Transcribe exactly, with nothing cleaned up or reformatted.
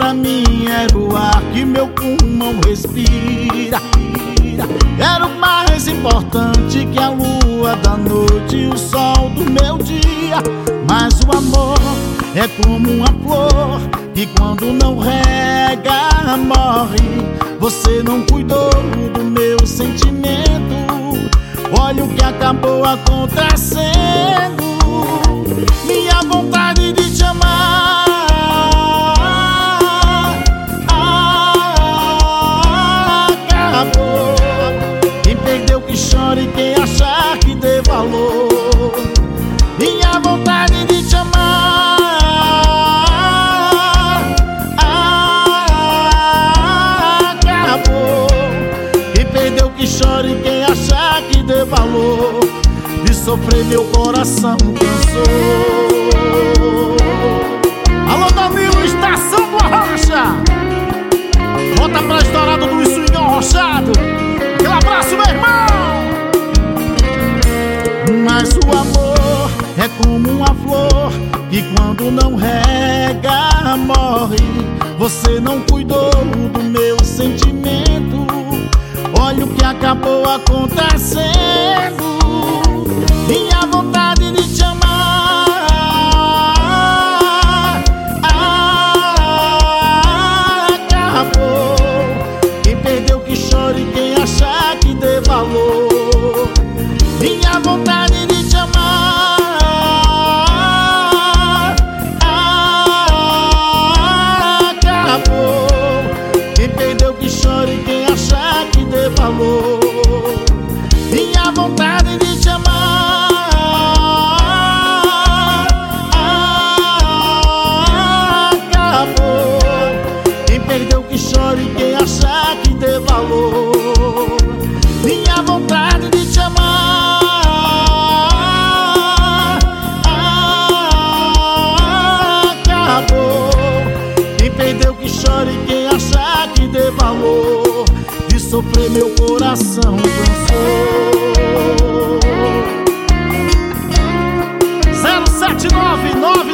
pra mim era o ar que meu pulmão respira. Era o mais importante que a lua da noite e o sol do meu dia. Mas o amor é como uma flor que quando não rega morre. Você não cuidou do meu sentimento. Olha o que acabou acontecendo. Minha vontade de te amar acabou. Quem perdeu que chore, quem achar que dê valor. Minha vontade de te amar acabou. Quem perdeu que chore, quem achar que dê valor. De sofrer meu coração cansou. Alô Danilo, Estação Borracha. Volta pra estourada do swing arrochado. Aquele abraço, meu irmão. Mas o amor é como uma flor que quando não rega morre. Você não cuidou do meu sentimento. Olha o que acabou acontecendo. Minha vontade de te amar acabou. Quem perdeu que chore, quem achar que dê valor. Minha vontade de te amar acabou. Quem perdeu que chore, quem achar que dê valor. Minha vontade de te amar acabou. Quem perdeu que chore, quem achar que dê valor. Minha vontade de te amar acabou. Quem perdeu que chore, quem achar que dê valor. De sofrer meu coração cansou. Zero sete nove nove